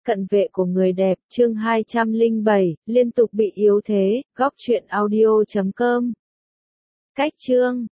cận vệ của người đẹp, chương 207, liên tục bị yếu thế, góc truyện audio.com. Cách chương